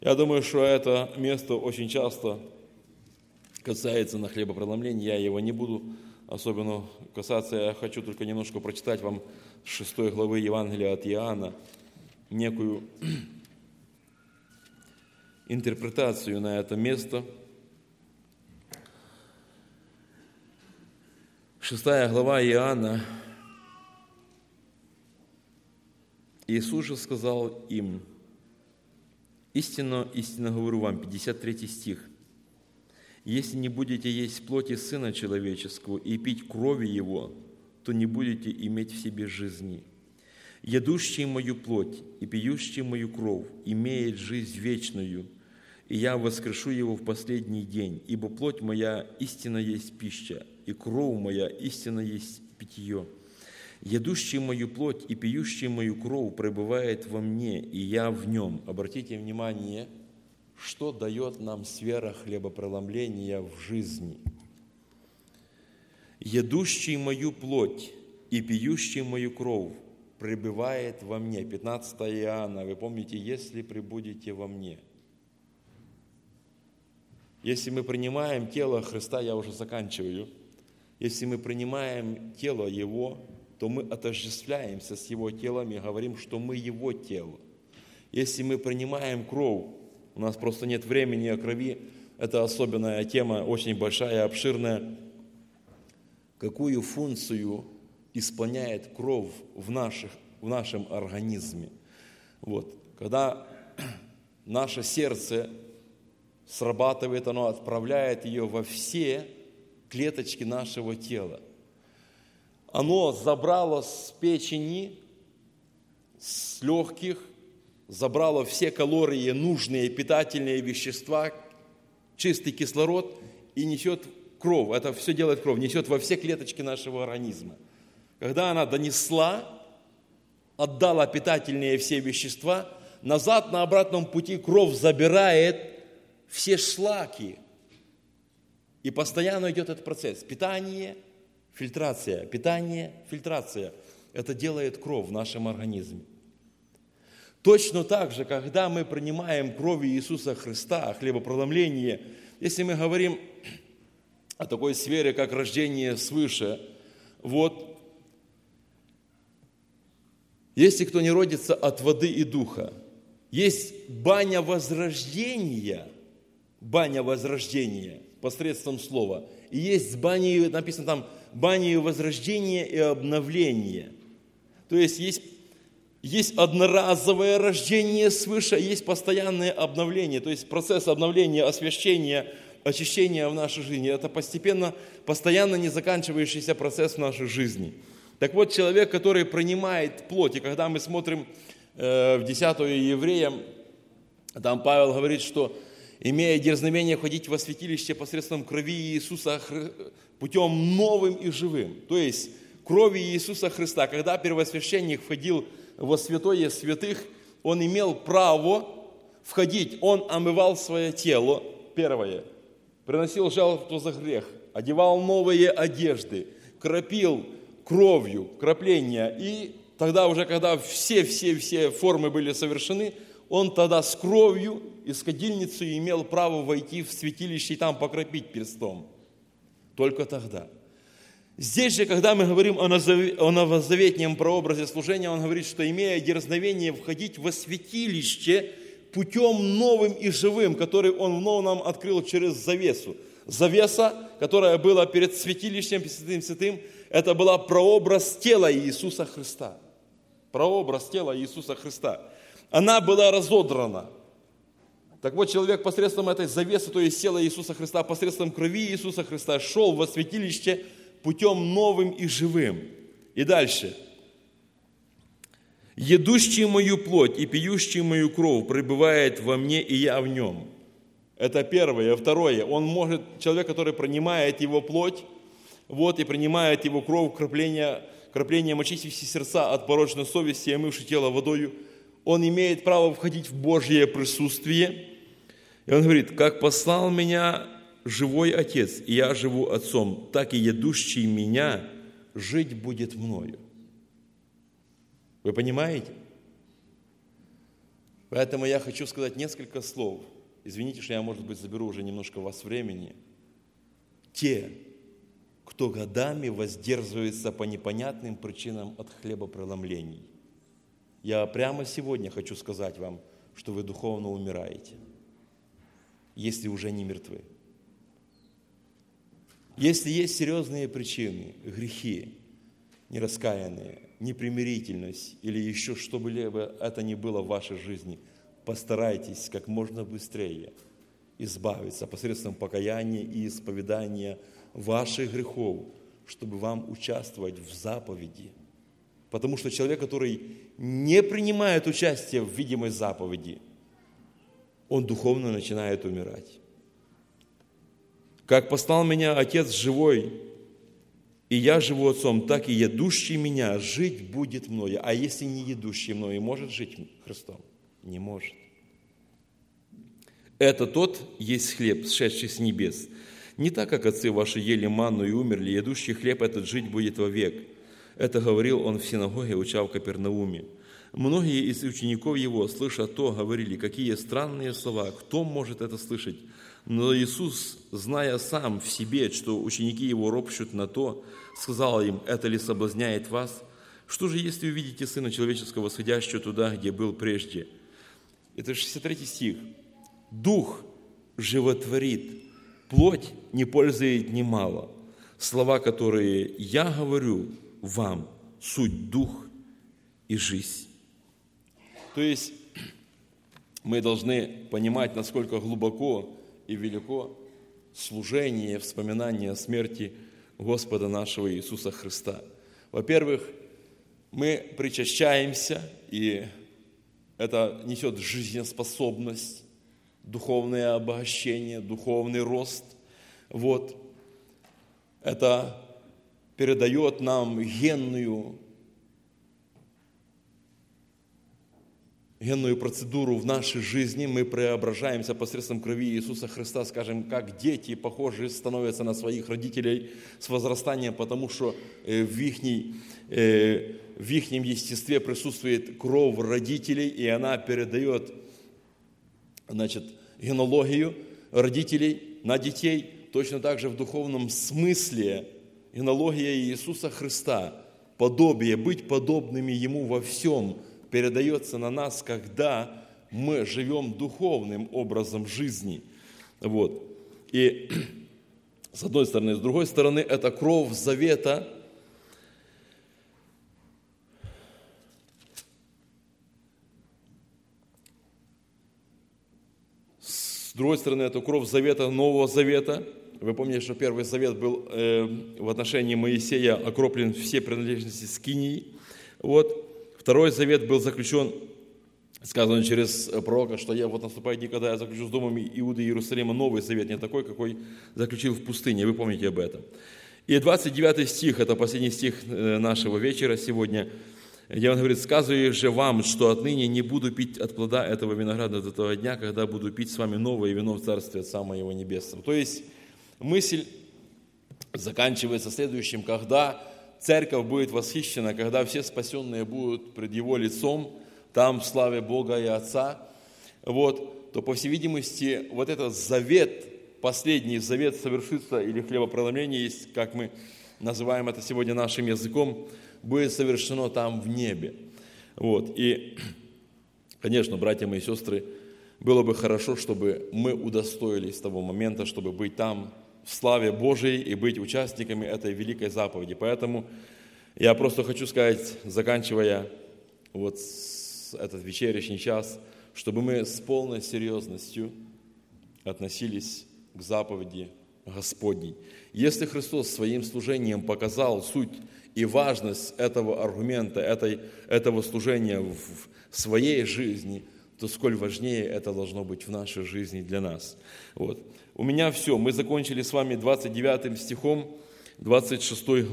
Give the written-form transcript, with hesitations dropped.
Я думаю, что это место очень часто касается на хлебопреломлении. Я его не буду особенно касаться. Я хочу только немножко прочитать вам с 6 главы Евангелия от Иоанна некую интерпретацию на это место. 6 глава Иоанна. Иисус же сказал им: «Истинно, истинно говорю вам», 53 стих, «если не будете есть плоти Сына Человеческого и пить крови Его, то не будете иметь в себе жизни. Едущий мою плоть и пьющий мою кровь имеет жизнь вечную, и я воскрешу его в последний день, ибо плоть моя истинно есть пища, и кровь моя истинно есть питье. Едущий мою плоть и пьющий мою кровь пребывает во мне, и я в нем». Обратите внимание, что дает нам сфера хлебопреломления в жизни. «Едущий мою плоть и пьющий мою кровь пребывает во мне». 15 Иоанна, вы помните, «если пребудете во мне». Если мы принимаем тело Христа, я уже заканчиваю, если мы принимаем тело Его, то мы отождествляемся с Его телом и говорим, что мы Его тело. Если мы принимаем кровь, у нас просто нет времени о крови, это особенная тема, очень большая, обширная. Какую функцию исполняет кровь в нашем организме? Вот. Когда наше сердце срабатывает, оно отправляет ее во все клеточки нашего тела. Оно забрало с печени, с легких, забрало все калории, нужные питательные вещества, чистый кислород и несет кровь. Это все делает кровь, несет во все клеточки нашего организма. Когда она донесла, отдала питательные все вещества, назад на обратном пути кровь забирает все шлаки. И постоянно идет этот процесс. Питание, фильтрация, питание, фильтрация. Это делает кровь в нашем организме. Точно так же, когда мы принимаем кровь Иисуса Христа, хлебопреломление, если мы говорим о такой сфере, как рождение свыше, вот, если кто не родится от воды и духа, есть баня возрождения посредством слова, и есть баня, написано там, баня возрождения и обновления. То есть есть одноразовое рождение свыше, есть постоянное обновление, то есть процесс обновления, освящения, очищения в нашей жизни. Это постепенно, постоянно не заканчивающийся процесс в нашей жизни. Так вот, человек, который принимает плоть, и когда мы смотрим в 10 Евреям, там Павел говорит, что имея дерзновение входить во святилище посредством крови Иисуса путем новым и живым. То есть крови Иисуса Христа, когда первосвященник входил во святое святых, он имел право входить, он омывал свое тело, первое, приносил жертву за грех, одевал новые одежды, кропил кровью, кропления, и тогда уже, когда все формы были совершены, он тогда с кровью и с кадильницей имел право войти в святилище и там покропить перстом. Только тогда. Здесь же, когда мы говорим о новозаветнем прообразе служения, он говорит, что имея дерзновение входить во святилище путем новым и живым, который он вновь нам открыл через завесу. Завеса, которая была перед святилищем, перед святым, это была прообраз тела Иисуса Христа. Прообраз тела Иисуса Христа. Она была разодрана. Так вот, человек посредством этой завесы, то есть тела Иисуса Христа, посредством крови Иисуса Христа, шел во святилище путем новым и живым. И дальше. «Едущий мою плоть и пьющий мою кровь пребывает во мне, и я в нем». Это первое. Второе. Он может, человек, который принимает его плоть, вот, и принимает его кровь, кроплением очистившие сердца от порочной совести и омывший тело водою, он имеет право входить в Божье присутствие. И он говорит: «Как послал меня живой Отец, и я живу Отцом, так и едущий меня жить будет мною». Вы понимаете? Поэтому я хочу сказать несколько слов. Извините, что я, может быть, заберу уже немножко у вас времени. Те, кто годами воздерживается по непонятным причинам от хлебопреломлений. Я прямо сегодня хочу сказать вам, что вы духовно умираете, если уже не мертвы. Если есть серьезные причины, грехи, нераскаянные, непримирительность или еще что бы это ни было в вашей жизни, постарайтесь как можно быстрее избавиться посредством покаяния и исповедания ваших грехов, чтобы вам участвовать в заповеди. Потому что человек, который не принимает участие в видимой заповеди, он духовно начинает умирать. «Как послал меня Отец живой, и я живу Отцом, так и едущий меня жить будет мною». А если не едущий мною, может жить Христом? Не может. «Это тот есть хлеб, сшедший с небес. Не так, как отцы ваши ели манну и умерли, едущий хлеб этот жить будет вовек». Это говорил он в синагоге, уча в Капернауме. Многие из учеников его, слыша то, говорили: «Какие странные слова! Кто может это слышать?» Но Иисус, зная сам в себе, что ученики его ропщут на то, сказал им: «Это ли соблазняет вас? Что же, если увидите Сына Человеческого, сходящего туда, где был прежде?» Это 63 стих. «Дух животворит, плоть не пользует немало. Слова, которые я говорю вам, суть дух и жизнь». То есть мы должны понимать, насколько глубоко и велико служение, вспоминание смерти Господа нашего Иисуса Христа. Во-первых, мы причащаемся, и это несет жизнеспособность, духовное обогащение, духовный рост. Вот. Это передает нам генную процедуру в нашей жизни. Мы преображаемся посредством крови Иисуса Христа, скажем, как дети, похожи, становятся на своих родителей с возрастанием, потому что в ихнем естестве присутствует кровь родителей, и она передает, генеалогию родителей на детей. Точно так же в духовном смысле генеалогия Иисуса Христа, подобие, быть подобными Ему во всем, передается на нас, когда мы живем духовным образом жизни. Вот. И с одной стороны. С другой стороны, это кровь завета. С другой стороны, это кровь завета, Нового Завета. Вы помните, что Первый Завет был в отношении Моисея окроплен все принадлежности скинии. Вот. Второй Завет был заключен, сказано через пророка, что наступает дни, когда я заключу с домом Иуды и Иерусалима Новый Завет, не такой, какой заключил в пустыне. Вы помните об этом. И 29 стих, это последний стих нашего вечера сегодня, где он говорит: «Сказываю же вам, что отныне не буду пить от плода этого винограда до того дня, когда буду пить с вами новое вино в Царстве Отца моего Небесного». То есть мысль заканчивается следующим: когда церковь будет восхищена, когда все спасенные будут пред Его лицом, там в славе Бога и Отца, то, по всей видимости, вот этот завет, последний завет совершится, или хлебопреломление есть, как мы называем это сегодня нашим языком, будет совершено там в небе. И, конечно, братья мои и сестры, было бы хорошо, чтобы мы удостоились того момента, чтобы быть там в славе Божией и быть участниками этой великой заповеди. Поэтому я просто хочу сказать, заканчивая этот вечерний час, чтобы мы с полной серьезностью относились к заповеди Господней. Если Христос своим служением показал суть и важность этого аргумента, этого служения в своей жизни, то сколь важнее это должно быть в нашей жизни для нас. У меня все. Мы закончили с вами 29 стихом 26